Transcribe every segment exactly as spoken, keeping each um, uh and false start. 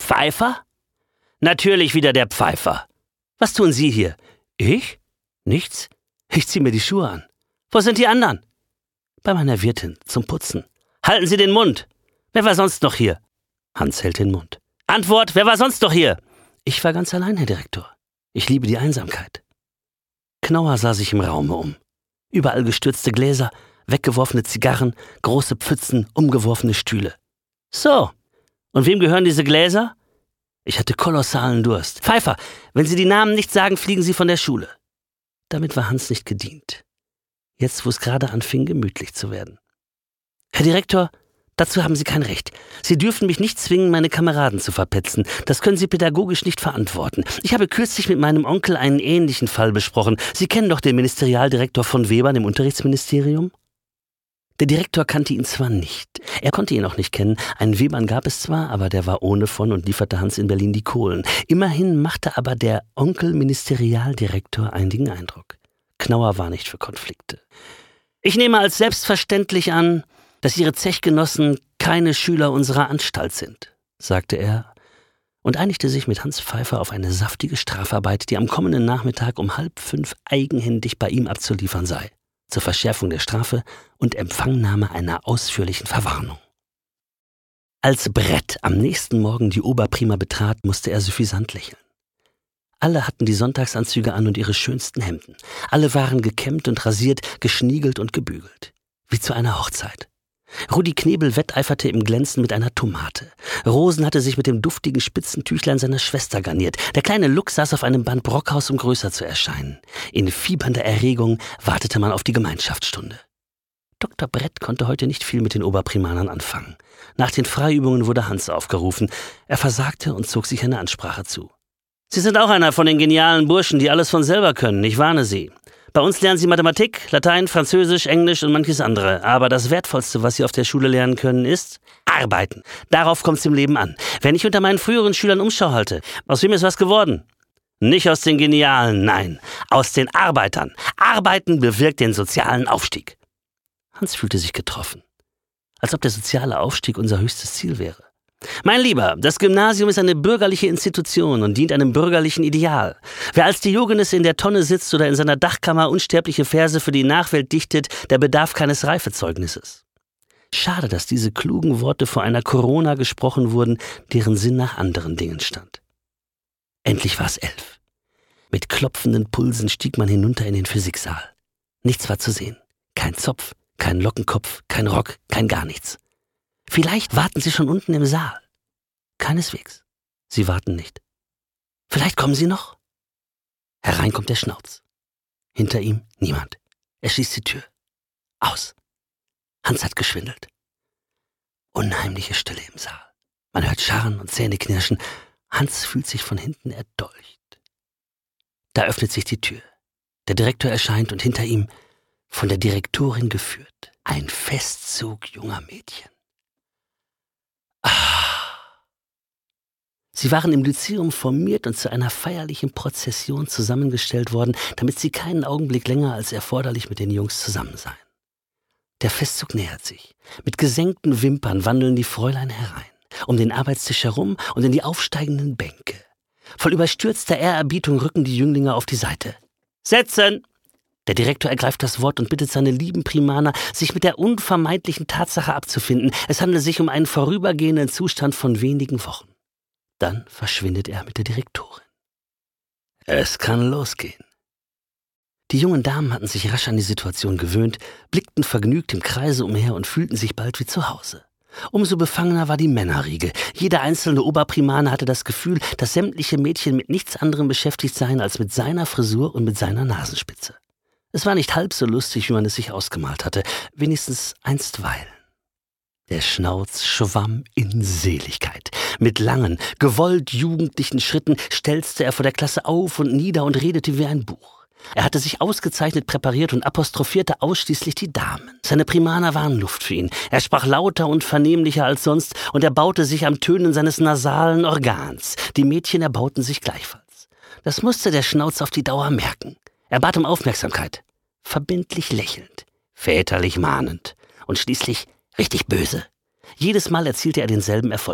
Pfeiffer? Natürlich wieder der Pfeiffer. Was tun Sie hier? Ich? Nichts. Ich zieh mir die Schuhe an. Wo sind die anderen? Bei meiner Wirtin, zum Putzen. Halten Sie den Mund. Wer war sonst noch hier? Hans hält den Mund. Antwort, wer war sonst noch hier? Ich war ganz allein, Herr Direktor. Ich liebe die Einsamkeit. Knauer sah sich im Raume um. Überall gestürzte Gläser, weggeworfene Zigarren, große Pfützen, umgeworfene Stühle. So, und wem gehören diese Gläser? Ich hatte kolossalen Durst. Pfeiffer, wenn Sie die Namen nicht sagen, fliegen Sie von der Schule. Damit war Hans nicht gedient. Jetzt, wo es gerade anfing, gemütlich zu werden. Herr Direktor, dazu haben Sie kein Recht. Sie dürfen mich nicht zwingen, meine Kameraden zu verpetzen. Das können Sie pädagogisch nicht verantworten. Ich habe kürzlich mit meinem Onkel einen ähnlichen Fall besprochen. Sie kennen doch den Ministerialdirektor von Webern im Unterrichtsministerium? Der Direktor kannte ihn zwar nicht. Er konnte ihn auch nicht kennen. Einen Webern gab es zwar, aber der war ohne von und lieferte Hans in Berlin die Kohlen. Immerhin machte aber der Onkel Ministerialdirektor einigen Eindruck. Knauer war nicht für Konflikte. Ich nehme als selbstverständlich an, dass Ihre Zechgenossen keine Schüler unserer Anstalt sind, sagte er und einigte sich mit Hans Pfeiffer auf eine saftige Strafarbeit, die am kommenden Nachmittag um halb fünf eigenhändig bei ihm abzuliefern sei, zur Verschärfung der Strafe und Empfangnahme einer ausführlichen Verwarnung. Als Brett am nächsten Morgen die Oberprima betrat, musste er suffisant lächeln. Alle hatten die Sonntagsanzüge an und ihre schönsten Hemden. Alle waren gekämmt und rasiert, geschniegelt und gebügelt. Wie zu einer Hochzeit. Rudi Knebel wetteiferte im Glänzen mit einer Tomate. Rosen hatte sich mit dem duftigen Spitzentüchlein seiner Schwester garniert. Der kleine Luck saß auf einem Band Brockhaus, um größer zu erscheinen. In fiebernder Erregung wartete man auf die Gemeinschaftsstunde. Doktor Brett konnte heute nicht viel mit den Oberprimanern anfangen. Nach den Freiübungen wurde Hans aufgerufen. Er versagte und zog sich eine Ansprache zu. Sie sind auch einer von den genialen Burschen, die alles von selber können, ich warne Sie. Bei uns lernen Sie Mathematik, Latein, Französisch, Englisch und manches andere. Aber das Wertvollste, was Sie auf der Schule lernen können, ist Arbeiten. Darauf kommt es im Leben an. Wenn ich unter meinen früheren Schülern Umschau halte, aus wem ist was geworden? Nicht aus den Genialen, nein, aus den Arbeitern. Arbeiten bewirkt den sozialen Aufstieg. Hans fühlte sich getroffen. Als ob der soziale Aufstieg unser höchstes Ziel wäre. Mein Lieber, das Gymnasium ist eine bürgerliche Institution und dient einem bürgerlichen Ideal. Wer als Diogenes in der Tonne sitzt oder in seiner Dachkammer unsterbliche Verse für die Nachwelt dichtet, der bedarf keines Reifezeugnisses. Schade, dass diese klugen Worte vor einer Corona gesprochen wurden, deren Sinn nach anderen Dingen stand. Endlich war es elf. Mit klopfenden Pulsen stieg man hinunter in den Physiksaal. Nichts war zu sehen. Kein Zopf, kein Lockenkopf, kein Rock, kein gar nichts. Vielleicht warten Sie schon unten im Saal. Keineswegs. Sie warten nicht. Vielleicht kommen Sie noch. Herein kommt der Schnauz. Hinter ihm niemand. Er schließt die Tür. Aus. Hans hat geschwindelt. Unheimliche Stille im Saal. Man hört Scharren und Zähneknirschen. Hans fühlt sich von hinten erdolcht. Da öffnet sich die Tür. Der Direktor erscheint und hinter ihm, von der Direktorin geführt, ein Festzug junger Mädchen. Sie waren im Lyzeum formiert und zu einer feierlichen Prozession zusammengestellt worden, damit sie keinen Augenblick länger als erforderlich mit den Jungs zusammen seien. Der Festzug nähert sich. Mit gesenkten Wimpern wandeln die Fräulein herein, um den Arbeitstisch herum und in die aufsteigenden Bänke. Voll überstürzter Ehrerbietung rücken die Jünglinge auf die Seite. »Setzen!« Der Direktor ergreift das Wort und bittet seine lieben Primaner, sich mit der unvermeidlichen Tatsache abzufinden. Es handle sich um einen vorübergehenden Zustand von wenigen Wochen. Dann verschwindet er mit der Direktorin. Es kann losgehen. Die jungen Damen hatten sich rasch an die Situation gewöhnt, blickten vergnügt im Kreise umher und fühlten sich bald wie zu Hause. Umso befangener war die Männerriege. Jeder einzelne Oberprimaner hatte das Gefühl, dass sämtliche Mädchen mit nichts anderem beschäftigt seien als mit seiner Frisur und mit seiner Nasenspitze. Es war nicht halb so lustig, wie man es sich ausgemalt hatte, wenigstens einstweilen. Der Schnauz schwamm in Seligkeit. Mit langen, gewollt jugendlichen Schritten stelzte er vor der Klasse auf und nieder und redete wie ein Buch. Er hatte sich ausgezeichnet präpariert und apostrophierte ausschließlich die Damen. Seine Primaner waren Luft für ihn. Er sprach lauter und vernehmlicher als sonst und erbaute sich am Tönen seines nasalen Organs. Die Mädchen erbauten sich gleichfalls. Das musste der Schnauz auf die Dauer merken. Er bat um Aufmerksamkeit, verbindlich lächelnd, väterlich mahnend und schließlich richtig böse. Jedes Mal erzielte er denselben Erfolg.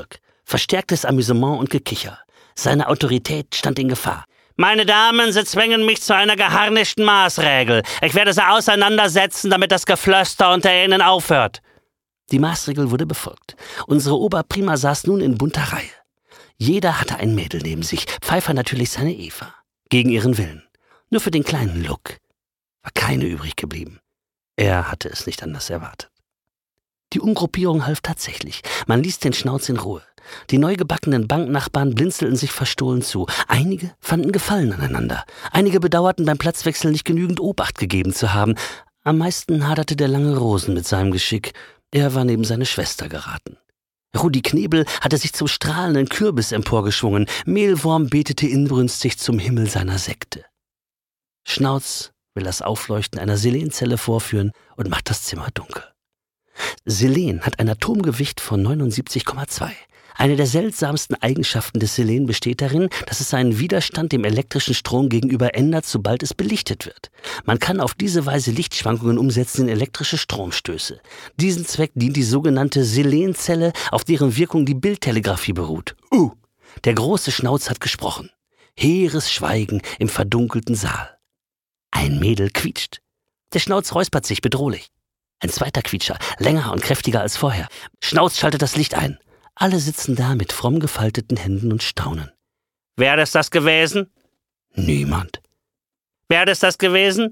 Verstärktes Amüsement und Gekicher. Seine Autorität stand in Gefahr. »Meine Damen, Sie zwingen mich zu einer geharnischten Maßregel. Ich werde Sie auseinandersetzen, damit das Geflöster unter Ihnen aufhört.« Die Maßregel wurde befolgt. Unsere Oberprima saß nun in bunter Reihe. Jeder hatte ein Mädel neben sich, Pfeiffer natürlich seine Eva. Gegen ihren Willen. Nur für den kleinen Look war keine übrig geblieben. Er hatte es nicht anders erwartet. Die Umgruppierung half tatsächlich. Man ließ den Schnauz in Ruhe. Die neugebackenen Banknachbarn blinzelten sich verstohlen zu. Einige fanden Gefallen aneinander. Einige bedauerten beim Platzwechsel nicht genügend Obacht gegeben zu haben. Am meisten haderte der lange Rosen mit seinem Geschick. Er war neben seine Schwester geraten. Rudi Knebel hatte sich zum strahlenden Kürbis emporgeschwungen. Mehlwurm betete inbrünstig zum Himmel seiner Sekte. Schnauz will das Aufleuchten einer Selenzelle vorführen und macht das Zimmer dunkel. Selen hat ein Atomgewicht von neunundsiebzig Komma zwei. Eine der seltsamsten Eigenschaften des Selen besteht darin, dass es seinen Widerstand dem elektrischen Strom gegenüber ändert, sobald es belichtet wird. Man kann auf diese Weise Lichtschwankungen umsetzen in elektrische Stromstöße. Diesen Zweck dient die sogenannte Selenzelle, auf deren Wirkung die Bildtelegrafie beruht. Uh, der große Schnauz hat gesprochen. Heeres Schweigen im verdunkelten Saal. Ein Mädel quietscht. Der Schnauz räuspert sich bedrohlich. Ein zweiter Quietscher, länger und kräftiger als vorher. Schnauz schaltet das Licht ein. Alle sitzen da mit fromm gefalteten Händen und staunen. Wer ist das gewesen? Niemand. Wer ist das gewesen?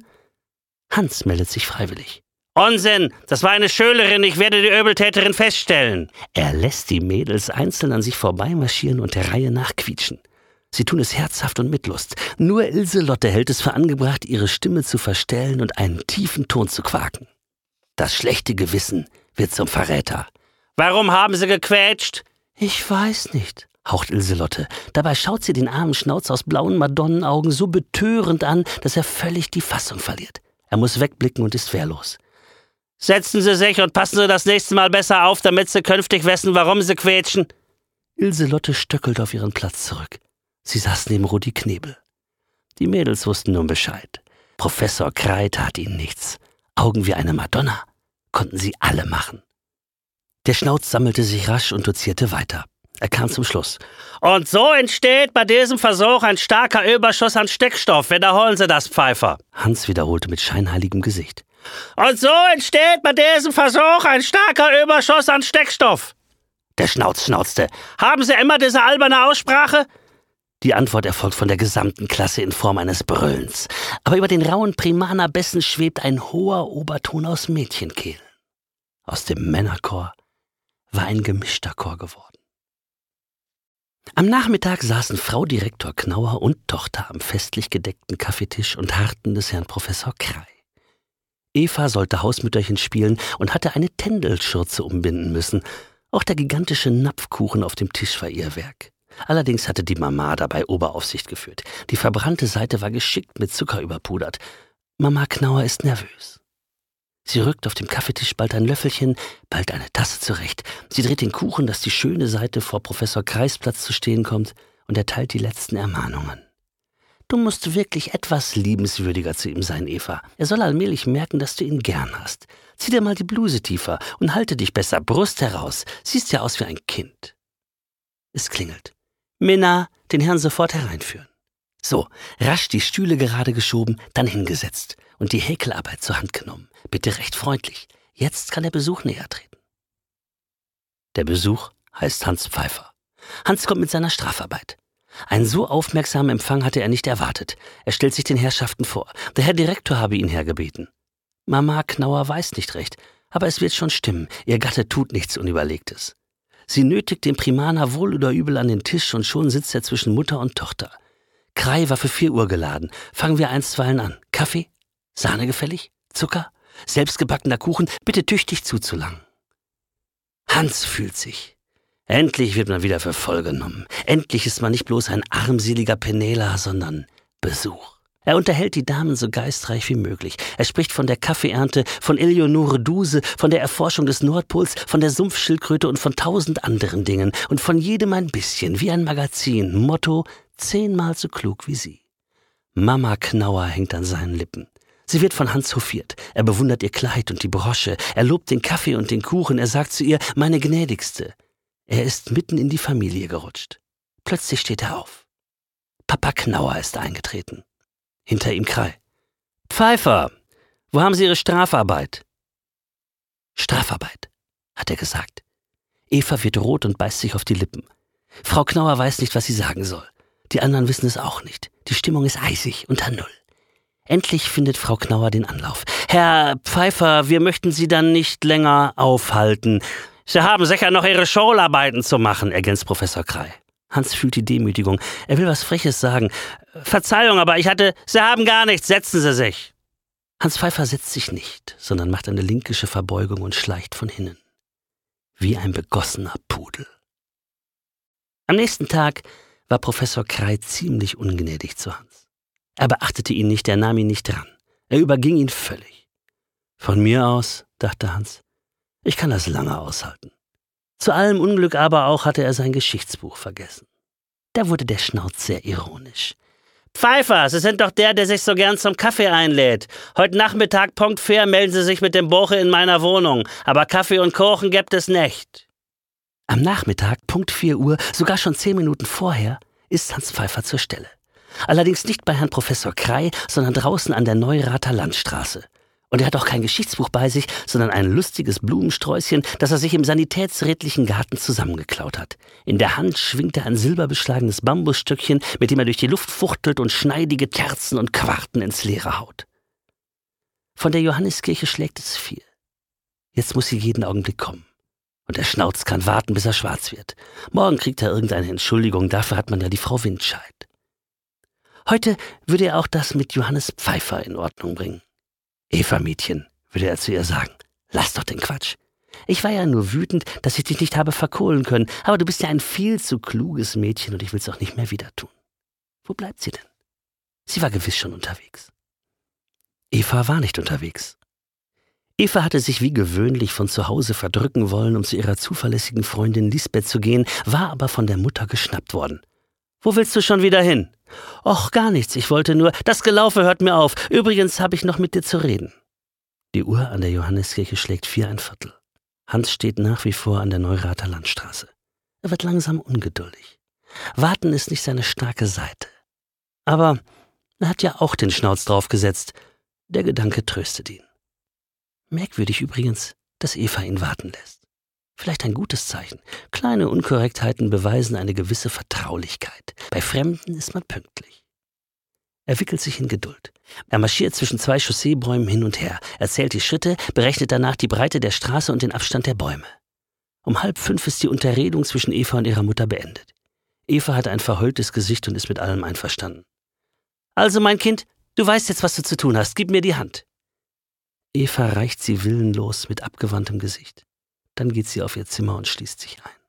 Hans meldet sich freiwillig. Unsinn! Das war eine Schülerin, ich werde die Übeltäterin feststellen. Er lässt die Mädels einzeln an sich vorbeimarschieren und der Reihe nach quietschen. Sie tun es herzhaft und mit Lust. Nur Ilselotte hält es für angebracht, ihre Stimme zu verstellen und einen tiefen Ton zu quaken. Das schlechte Gewissen wird zum Verräter. »Warum haben Sie gequetscht?« »Ich weiß nicht«, haucht Ilselotte. Dabei schaut sie den armen Schnauz aus blauen Madonnenaugen so betörend an, dass er völlig die Fassung verliert. Er muss wegblicken und ist wehrlos. »Setzen Sie sich und passen Sie das nächste Mal besser auf, damit Sie künftig wissen, warum Sie quetschen.« Ilselotte stöckelt auf ihren Platz zurück. Sie saß neben Rudi Knebel. Die Mädels wussten nun Bescheid. Professor Krei tat ihnen nichts. Augen wie eine Madonna konnten sie alle machen. Der Schnauz sammelte sich rasch und dozierte weiter. Er kam zum Schluss. »Und so entsteht bei diesem Versuch ein starker Überschuss an Stickstoff. Wiederholen Sie das, Pfeiffer.« Hans wiederholte mit scheinheiligem Gesicht. »Und so entsteht bei diesem Versuch ein starker Überschuss an Stickstoff.« Der Schnauz schnauzte. »Haben Sie immer diese alberne Aussprache?« Die Antwort erfolgt von der gesamten Klasse in Form eines Brüllens. Aber über den rauen Primanerbässen schwebt ein hoher Oberton aus Mädchenkehlen. Aus dem Männerchor war ein gemischter Chor geworden. Am Nachmittag saßen Frau Direktor Knauer und Tochter am festlich gedeckten Kaffeetisch und harrten des Herrn Professor Krei. Eva sollte Hausmütterchen spielen und hatte eine Tändelschürze umbinden müssen. Auch der gigantische Napfkuchen auf dem Tisch war ihr Werk. Allerdings hatte die Mama dabei Oberaufsicht geführt. Die verbrannte Seite war geschickt mit Zucker überpudert. Mama Knauer ist nervös. Sie rückt auf dem Kaffeetisch bald ein Löffelchen, bald eine Tasse zurecht. Sie dreht den Kuchen, dass die schöne Seite vor Professor Kreis Platz zu stehen kommt, und erteilt die letzten Ermahnungen. »Du musst wirklich etwas liebenswürdiger zu ihm sein, Eva. Er soll allmählich merken, dass du ihn gern hast. Zieh dir mal die Bluse tiefer und halte dich besser, Brust heraus. Siehst ja aus wie ein Kind.« Es klingelt. »Minna, den Herrn sofort hereinführen.« So, rasch die Stühle gerade geschoben, dann hingesetzt und die Häkelarbeit zur Hand genommen. Bitte recht freundlich. Jetzt kann der Besuch näher treten. Der Besuch heißt Hans Pfeiffer. Hans kommt mit seiner Strafarbeit. Einen so aufmerksamen Empfang hatte er nicht erwartet. Er stellt sich den Herrschaften vor. Der Herr Direktor habe ihn hergebeten. Mama Knauer weiß nicht recht, aber es wird schon stimmen. Ihr Gatte tut nichts Unüberlegtes. Sie nötigt den Primaner wohl oder übel an den Tisch und schon sitzt er zwischen Mutter und Tochter. Krei war für vier Uhr geladen. Fangen wir einstweilen an. Kaffee? Sahne gefällig? Zucker? Selbstgebackener Kuchen? Bitte tüchtig zuzulangen. Hans fühlt sich. Endlich wird man wieder für voll genommen. Endlich ist man nicht bloß ein armseliger Penela, sondern Besuch. Er unterhält die Damen so geistreich wie möglich. Er spricht von der Kaffeeernte, von Eleonore Duse, von der Erforschung des Nordpols, von der Sumpfschildkröte und von tausend anderen Dingen. Und von jedem ein bisschen, wie ein Magazin. Motto, zehnmal so klug wie sie. Mama Knauer hängt an seinen Lippen. Sie wird von Hans hofiert. Er bewundert ihr Kleid und die Brosche. Er lobt den Kaffee und den Kuchen. Er sagt zu ihr, meine Gnädigste. Er ist mitten in die Familie gerutscht. Plötzlich steht er auf. Papa Knauer ist eingetreten. Hinter ihm Krei. »Pfeiffer, wo haben Sie Ihre Strafarbeit?« »Strafarbeit«, hat er gesagt. Eva wird rot und beißt sich auf die Lippen. Frau Knauer weiß nicht, was sie sagen soll. Die anderen wissen es auch nicht. Die Stimmung ist eisig unter Null. Endlich findet Frau Knauer den Anlauf. »Herr Pfeiffer, wir möchten Sie dann nicht länger aufhalten. Sie haben sicher noch Ihre Schularbeiten zu machen«, ergänzt Professor Krei. Hans fühlt die Demütigung. Er will was Freches sagen. »Verzeihung, aber ich hatte... Sie haben gar nichts. Setzen Sie sich.« Hans Pfeiffer setzt sich nicht, sondern macht eine linkische Verbeugung und schleicht von hinnen. Wie ein begossener Pudel. Am nächsten Tag war Professor Krei ziemlich ungnädig zu Hans. Er beachtete ihn nicht, er nahm ihn nicht dran. Er überging ihn völlig. Von mir aus, dachte Hans, ich kann das lange aushalten. Zu allem Unglück aber auch hatte er sein Geschichtsbuch vergessen. Da wurde der Schnauz sehr ironisch. »Pfeiffer, Sie sind doch der, der sich so gern zum Kaffee einlädt. Heute Nachmittag Punkt vier melden Sie sich mit dem Buche in meiner Wohnung. Aber Kaffee und Kuchen gibt es nicht.« Am Nachmittag, Punkt vier Uhr, sogar schon zehn Minuten vorher, ist Hans Pfeiffer zur Stelle. Allerdings nicht bei Herrn Professor Krei, sondern draußen an der Neurather Landstraße. Und er hat auch kein Geschichtsbuch bei sich, sondern ein lustiges Blumensträußchen, das er sich im sanitätsrätlichen Garten zusammengeklaut hat. In der Hand schwingt er ein silberbeschlagenes Bambusstöckchen, mit dem er durch die Luft fuchtelt und schneidige Kerzen und Quarten ins Leere haut. Von der Johanniskirche schlägt es vier. Jetzt muss sie jeden Augenblick kommen. Und der Schnauz kann warten, bis er schwarz wird. Morgen kriegt er irgendeine Entschuldigung, dafür hat man ja die Frau Windscheid. Heute würde er auch das mit Johannes Pfeiffer in Ordnung bringen. »Eva, Mädchen«, würde er zu ihr sagen, »lass doch den Quatsch. Ich war ja nur wütend, dass ich dich nicht habe verkohlen können, aber du bist ja ein viel zu kluges Mädchen und ich will's auch nicht mehr wieder tun. Wo bleibt sie denn?« Sie war gewiss schon unterwegs. Eva war nicht unterwegs. Eva hatte sich wie gewöhnlich von zu Hause verdrücken wollen, um zu ihrer zuverlässigen Freundin Lisbeth zu gehen, war aber von der Mutter geschnappt worden. »Wo willst du schon wieder hin?« »Och, gar nichts, ich wollte nur... Das Gelaufe hört mir auf. Übrigens habe ich noch mit dir zu reden.« Die Uhr an der Johanniskirche schlägt vier ein Viertel. Hans steht nach wie vor an der Neurather Landstraße. Er wird langsam ungeduldig. Warten ist nicht seine starke Seite. Aber er hat ja auch den Schnauz draufgesetzt. Der Gedanke tröstet ihn. Merkwürdig übrigens, dass Eva ihn warten lässt. Vielleicht ein gutes Zeichen. Kleine Unkorrektheiten beweisen eine gewisse Vertraulichkeit. Bei Fremden ist man pünktlich. Er wickelt sich in Geduld. Er marschiert zwischen zwei Chausseebäumen hin und her. Er zählt die Schritte, berechnet danach die Breite der Straße und den Abstand der Bäume. Um halb fünf ist die Unterredung zwischen Eva und ihrer Mutter beendet. Eva hat ein verheultes Gesicht und ist mit allem einverstanden. »Also, mein Kind, du weißt jetzt, was du zu tun hast. Gib mir die Hand.« Eva reicht sie willenlos mit abgewandtem Gesicht. Dann geht sie auf ihr Zimmer und schließt sich ein.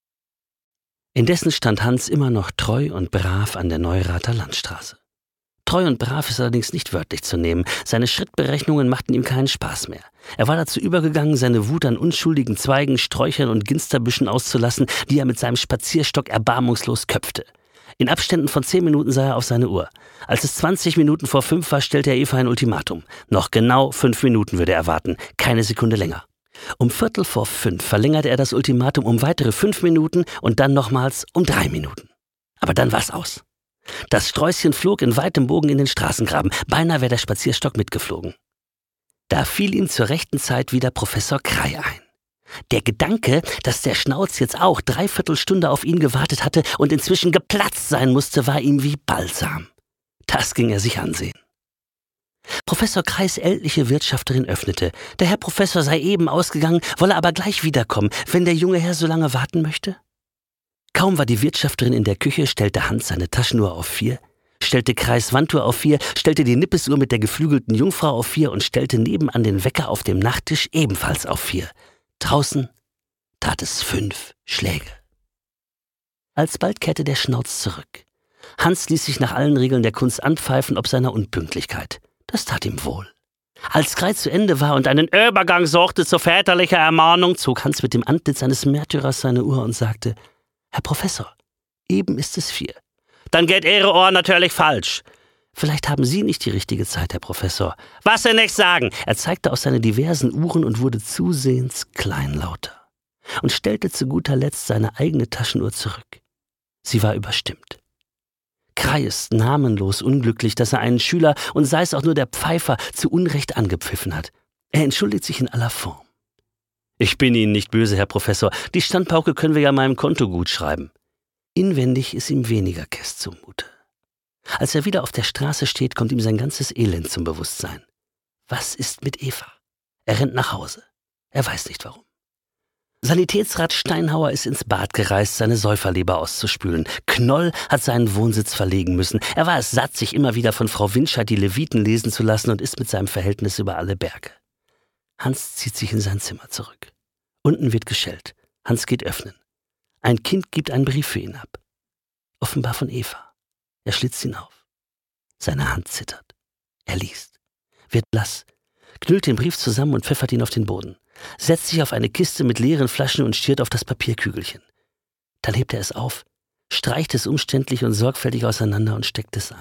Indessen stand Hans immer noch treu und brav an der Neurather Landstraße. Treu und brav ist allerdings nicht wörtlich zu nehmen. Seine Schrittberechnungen machten ihm keinen Spaß mehr. Er war dazu übergegangen, seine Wut an unschuldigen Zweigen, Sträuchern und Ginsterbüschen auszulassen, die er mit seinem Spazierstock erbarmungslos köpfte. In Abständen von zehn Minuten sah er auf seine Uhr. Als es zwanzig Minuten vor fünf war, stellte er Eva ein Ultimatum. Noch genau fünf Minuten würde er warten, keine Sekunde länger. Um Viertel vor fünf verlängerte er das Ultimatum um weitere fünf Minuten und dann nochmals um drei Minuten. Aber dann war's aus. Das Sträußchen flog in weitem Bogen in den Straßengraben. Beinahe wäre der Spazierstock mitgeflogen. Da fiel ihm zur rechten Zeit wieder Professor Krei ein. Der Gedanke, dass der Schnauz jetzt auch dreiviertel Stunde auf ihn gewartet hatte und inzwischen geplatzt sein musste, war ihm wie Balsam. Das ging er sich ansehen. Professor Kreis ältliche Wirtschafterin öffnete. Der Herr Professor sei eben ausgegangen, wolle aber gleich wiederkommen, wenn der junge Herr so lange warten möchte. Kaum war die Wirtschafterin in der Küche, stellte Hans seine Taschenuhr auf vier, stellte Kreis Wanduhr auf vier, stellte die Nippesuhr mit der geflügelten Jungfrau auf vier und stellte nebenan den Wecker auf dem Nachttisch ebenfalls auf vier. Draußen tat es fünf Schläge. Alsbald kehrte der Schnauz zurück. Hans ließ sich nach allen Regeln der Kunst anpfeifen ob seiner Unpünktlichkeit. Das tat ihm wohl. Als Krei zu Ende war und einen Übergang suchte zu väterlicher Ermahnung, zog Hans mit dem Antlitz eines Märtyrers seine Uhr und sagte, »Herr Professor, eben ist es vier.« »Dann geht Ihre Uhr natürlich falsch.« »Vielleicht haben Sie nicht die richtige Zeit, Herr Professor.« »Was Sie nicht sagen!« Er zeigte auf seine diversen Uhren und wurde zusehends kleinlauter. und stellte zu guter Letzt seine eigene Taschenuhr zurück. Sie war überstimmt. Krei ist namenlos unglücklich, dass er einen Schüler, und sei es auch nur der Pfeifer, zu Unrecht angepfiffen hat. Er entschuldigt sich in aller Form. »Ich bin Ihnen nicht böse, Herr Professor. Die Standpauke können wir ja meinem Konto gut schreiben.« Inwendig ist ihm weniger Käst zumute. Als er wieder auf der Straße steht, kommt ihm sein ganzes Elend zum Bewusstsein. Was ist mit Eva? Er rennt nach Hause. Er weiß nicht warum. Sanitätsrat Steinhauer ist ins Bad gereist, seine Säuferleber auszuspülen. Knoll hat seinen Wohnsitz verlegen müssen. Er war es satt, sich immer wieder von Frau Winscheid die Leviten lesen zu lassen und ist mit seinem Verhältnis über alle Berge. Hans zieht sich in sein Zimmer zurück. Unten wird geschellt. Hans geht öffnen. Ein Kind gibt einen Brief für ihn ab. Offenbar von Eva. Er schlitzt ihn auf. Seine Hand zittert. Er liest. Wird blass. Knüllt den Brief zusammen und pfeffert ihn auf den Boden. Setzt sich auf eine Kiste mit leeren Flaschen und stiert auf das Papierkügelchen. Dann hebt er es auf, streicht es umständlich und sorgfältig auseinander und steckt es ein.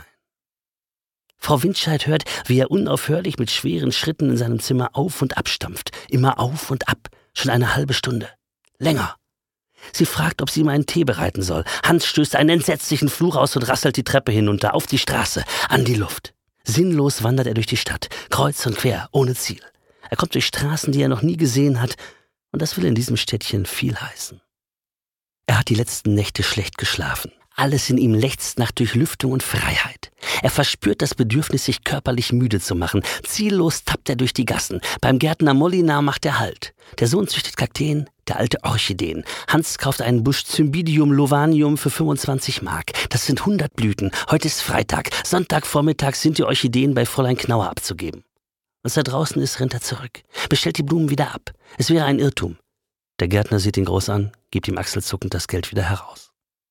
Frau Winscheid hört, wie er unaufhörlich mit schweren Schritten in seinem Zimmer auf und abstampft. Immer auf und ab. Schon eine halbe Stunde. Länger. Sie fragt, ob sie ihm einen Tee bereiten soll. Hans stößt einen entsetzlichen Fluch aus und rasselt die Treppe hinunter, auf die Straße, an die Luft. Sinnlos wandert er durch die Stadt, kreuz und quer, ohne Ziel. Er kommt durch Straßen, die er noch nie gesehen hat, und das will in diesem Städtchen viel heißen. Er hat die letzten Nächte schlecht geschlafen. Alles in ihm lechzt nach Durchlüftung und Freiheit. Er verspürt das Bedürfnis, sich körperlich müde zu machen. Ziellos tappt er durch die Gassen. Beim Gärtner Molinar macht er Halt. Der Sohn züchtet Kakteen, der alte Orchideen. Hans kauft einen Busch Cymbidium lovanium für fünfundzwanzig Mark. Das sind hundert Blüten. Heute ist Freitag. Sonntagvormittag sind die Orchideen bei Fräulein Knauer abzugeben. Als er draußen ist, rennt er zurück. Bestellt die Blumen wieder ab. Es wäre ein Irrtum. Der Gärtner sieht ihn groß an, gibt ihm achselzuckend das Geld wieder heraus.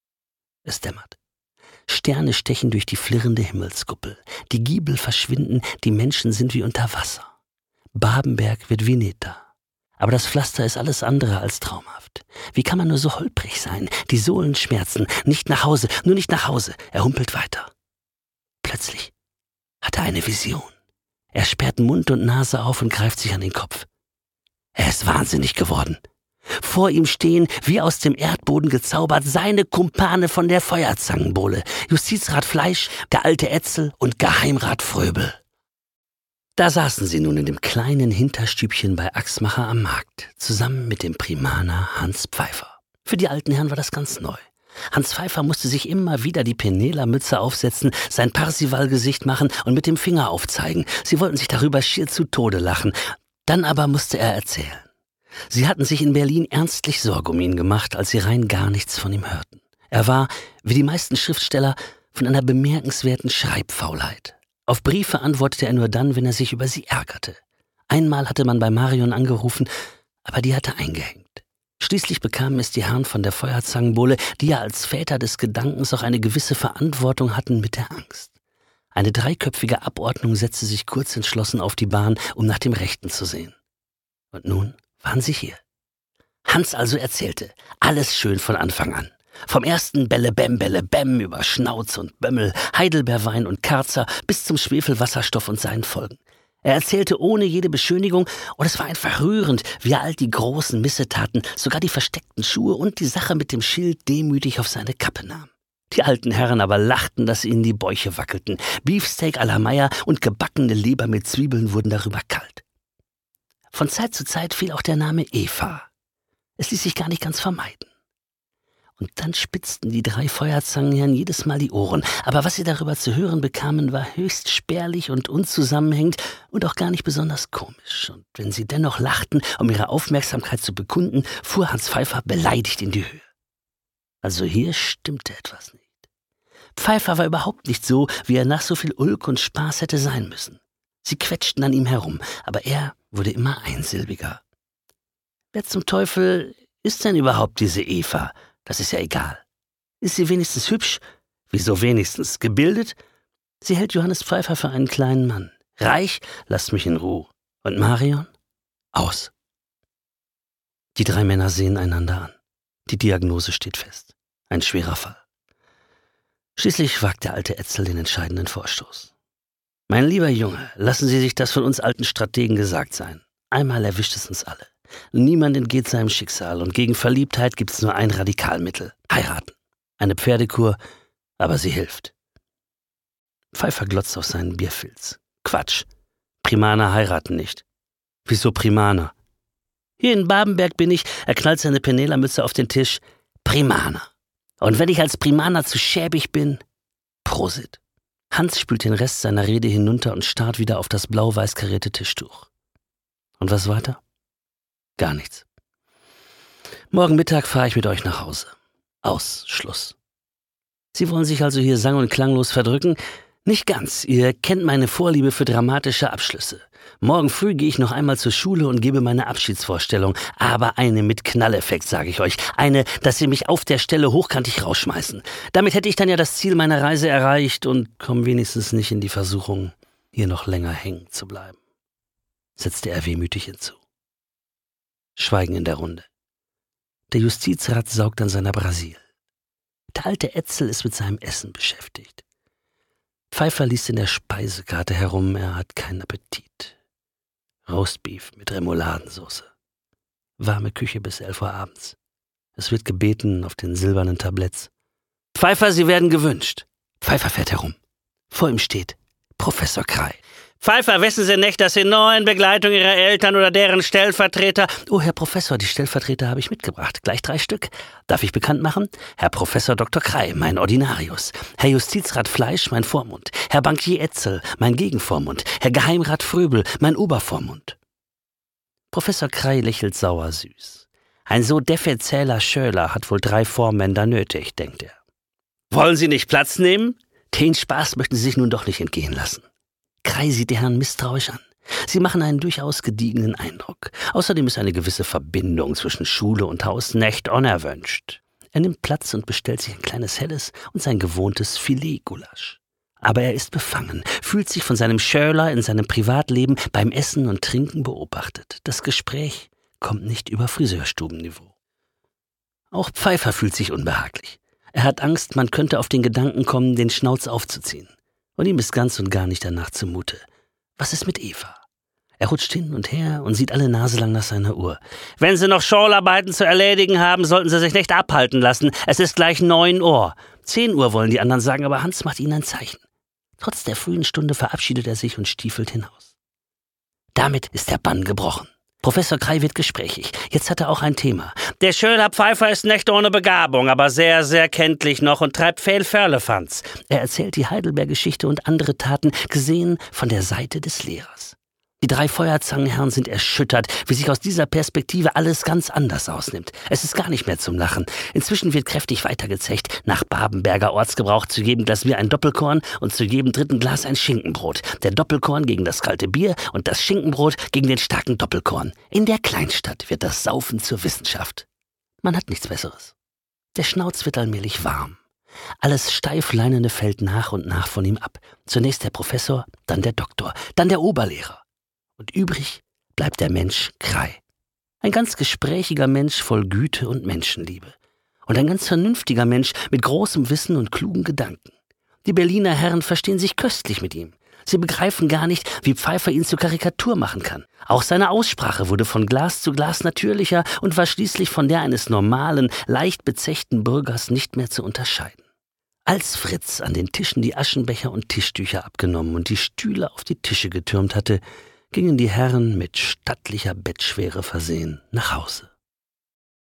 Es dämmert. Sterne stechen durch die flirrende Himmelskuppel. Die Giebel verschwinden, die Menschen sind wie unter Wasser. Babenberg wird Vineta. Aber das Pflaster ist alles andere als traumhaft. Wie kann man nur so holprig sein? Die Sohlen schmerzen. Nicht nach Hause, nur nicht nach Hause. Er humpelt weiter. Plötzlich hat er eine Vision. Er sperrt Mund und Nase auf und greift sich an den Kopf. Er ist wahnsinnig geworden. Vor ihm stehen, wie aus dem Erdboden gezaubert, seine Kumpane von der Feuerzangenbowle, Justizrat Fleisch, der alte Etzel und Geheimrat Fröbel. Da saßen sie nun in dem kleinen Hinterstübchen bei Axmacher am Markt, zusammen mit dem Primaner Hans Pfeifer. Für die alten Herren war das ganz neu. Hans Pfeifer musste sich immer wieder die Penela-Mütze aufsetzen, sein Parsival-Gesicht machen und mit dem Finger aufzeigen. Sie wollten sich darüber schier zu Tode lachen. Dann aber musste er erzählen. Sie hatten sich in Berlin ernstlich Sorge um ihn gemacht, als sie rein gar nichts von ihm hörten. Er war, wie die meisten Schriftsteller, von einer bemerkenswerten Schreibfaulheit. Auf Briefe antwortete er nur dann, wenn er sich über sie ärgerte. Einmal hatte man bei Marion angerufen, aber die hatte eingehängt. Schließlich bekamen es die Herren von der Feuerzangenbowle, die ja als Väter des Gedankens auch eine gewisse Verantwortung hatten, mit der Angst. Eine dreiköpfige Abordnung setzte sich kurzentschlossen auf die Bahn, um nach dem Rechten zu sehen. Und nun waren sie hier. Hans also erzählte, alles schön von Anfang an. Vom ersten Bälle-Bäm, Bälle-Bäm über Schnauz und Bömmel, Heidelbeerwein und Karzer bis zum Schwefelwasserstoff und seinen Folgen. Er erzählte ohne jede Beschönigung und es war einfach rührend, wie er all die großen Missetaten, sogar die versteckten Schuhe und die Sache mit dem Schild demütig auf seine Kappe nahm. Die alten Herren aber lachten, dass ihnen die Bäuche wackelten. Beefsteak à la Meier und gebackene Leber mit Zwiebeln wurden darüber kalt. Von Zeit zu Zeit fiel auch der Name Eva. Es ließ sich gar nicht ganz vermeiden. Und dann spitzten die drei Feuerzangenherren jedes Mal die Ohren. Aber was sie darüber zu hören bekamen, war höchst spärlich und unzusammenhängend und auch gar nicht besonders komisch. Und wenn sie dennoch lachten, um ihre Aufmerksamkeit zu bekunden, fuhr Hans Pfeifer beleidigt in die Höhe. Also hier stimmte etwas nicht. Pfeifer war überhaupt nicht so, wie er nach so viel Ulk und Spaß hätte sein müssen. Sie quetschten an ihm herum, aber er wurde immer einsilbiger. Wer zum Teufel ist denn überhaupt diese Eva? Das ist ja egal. Ist sie wenigstens hübsch? Wieso wenigstens? Gebildet? Sie hält Johannes Pfeifer für einen kleinen Mann. Reich? Lasst mich in Ruhe. Und Marion? Aus. Die drei Männer sehen einander an. Die Diagnose steht fest. Ein schwerer Fall. Schließlich wagt der alte Etzel den entscheidenden Vorstoß. Mein lieber Junge, lassen Sie sich das von uns alten Strategen gesagt sein. Einmal erwischt es uns alle. Niemand entgeht seinem Schicksal und gegen Verliebtheit gibt's nur ein Radikalmittel: heiraten. Eine Pferdekur, aber sie hilft. Pfeiffer glotzt auf seinen Bierfilz. Quatsch. Primaner heiraten nicht. Wieso Primaner? Hier in Babenberg bin ich, er knallt seine Penela-Mütze auf den Tisch, Primaner. Und wenn ich als Primaner zu schäbig bin, Prosit. Hans spült den Rest seiner Rede hinunter und starrt wieder auf das blau-weiß karierte Tischtuch. Und was weiter? Gar nichts. Morgen Mittag fahre ich mit euch nach Hause. Aus, Schluss. Sie wollen sich also hier sang- und klanglos verdrücken? Nicht ganz. Ihr kennt meine Vorliebe für dramatische Abschlüsse. Morgen früh gehe ich noch einmal zur Schule und gebe meine Abschiedsvorstellung. Aber eine mit Knalleffekt, sage ich euch. Eine, dass sie mich auf der Stelle hochkantig rausschmeißen. Damit hätte ich dann ja das Ziel meiner Reise erreicht und komme wenigstens nicht in die Versuchung, hier noch länger hängen zu bleiben, setzte er wehmütig hinzu. Schweigen in der Runde. Der Justizrat saugt an seiner Brasil. Der alte Etzel ist mit seinem Essen beschäftigt. Pfeiffer liest in der Speisekarte herum, er hat keinen Appetit. Roastbeef mit Remouladensauce. Warme Küche bis elf Uhr abends. Es wird gebeten auf den silbernen Tabletts. Pfeiffer, Sie werden gewünscht. Pfeiffer fährt herum. Vor ihm steht Professor Krey. Pfeiffer, wissen Sie nicht, dass Sie nur in Begleitung Ihrer Eltern oder deren Stellvertreter... Oh, Herr Professor, die Stellvertreter habe ich mitgebracht. Gleich drei Stück. Darf ich bekannt machen? Herr Professor Doktor Krey, mein Ordinarius. Herr Justizrat Fleisch, mein Vormund. Herr Bankier Etzel, mein Gegenvormund. Herr Geheimrat Fröbel, mein Obervormund. Professor Krey lächelt sauersüß. Ein so defizieller Schöler hat wohl drei Vormänner nötig, denkt er. Wollen Sie nicht Platz nehmen? Den Spaß möchten Sie sich nun doch nicht entgehen lassen. Krey sieht die Herren misstrauisch an. Sie machen einen durchaus gediegenen Eindruck. Außerdem ist eine gewisse Verbindung zwischen Schule und Haus nicht unerwünscht. Er nimmt Platz und bestellt sich ein kleines Helles und sein gewohntes Filetgulasch. Aber er ist befangen, fühlt sich von seinem Schöler in seinem Privatleben beim Essen und Trinken beobachtet. Das Gespräch kommt nicht über Friseurstubenniveau. Auch Pfeiffer fühlt sich unbehaglich. Er hat Angst, man könnte auf den Gedanken kommen, den Schnauz aufzuziehen. Und ihm ist ganz und gar nicht danach zumute. Was ist mit Eva? Er rutscht hin und her und sieht alle Nase lang nach seiner Uhr. Wenn Sie noch Schaularbeiten zu erledigen haben, sollten Sie sich nicht abhalten lassen. Es ist gleich neun Uhr. Zehn Uhr wollen die anderen sagen, aber Hans macht ihnen ein Zeichen. Trotz der frühen Stunde verabschiedet er sich und stiefelt hinaus. Damit ist der Bann gebrochen. Professor Krey wird gesprächig. Jetzt hat er auch ein Thema. Der Schöler Pfeiffer ist nicht ohne Begabung, aber sehr, sehr kenntlich noch und treibt viel Firlefanz. Er erzählt die Heidelberg-Geschichte und andere Taten, gesehen von der Seite des Lehrers. Die drei Feuerzangenherren sind erschüttert, wie sich aus dieser Perspektive alles ganz anders ausnimmt. Es ist gar nicht mehr zum Lachen. Inzwischen wird kräftig weitergezecht. Nach Babenberger Ortsgebrauch zu jedem Glas Bier ein Doppelkorn und zu jedem dritten Glas ein Schinkenbrot. Der Doppelkorn gegen das kalte Bier und das Schinkenbrot gegen den starken Doppelkorn. In der Kleinstadt wird das Saufen zur Wissenschaft. Man hat nichts Besseres. Der Schnauz wird allmählich warm. Alles Steifleinende fällt nach und nach von ihm ab. Zunächst der Professor, dann der Doktor, dann der Oberlehrer. Und übrig bleibt der Mensch Krey. Ein ganz gesprächiger Mensch voll Güte und Menschenliebe. Und ein ganz vernünftiger Mensch mit großem Wissen und klugen Gedanken. Die Berliner Herren verstehen sich köstlich mit ihm. Sie begreifen gar nicht, wie Pfeiffer ihn zur Karikatur machen kann. Auch seine Aussprache wurde von Glas zu Glas natürlicher und war schließlich von der eines normalen, leicht bezechten Bürgers nicht mehr zu unterscheiden. Als Fritz an den Tischen die Aschenbecher und Tischtücher abgenommen und die Stühle auf die Tische getürmt hatte, gingen die Herren mit stattlicher Bettschwere versehen nach Hause.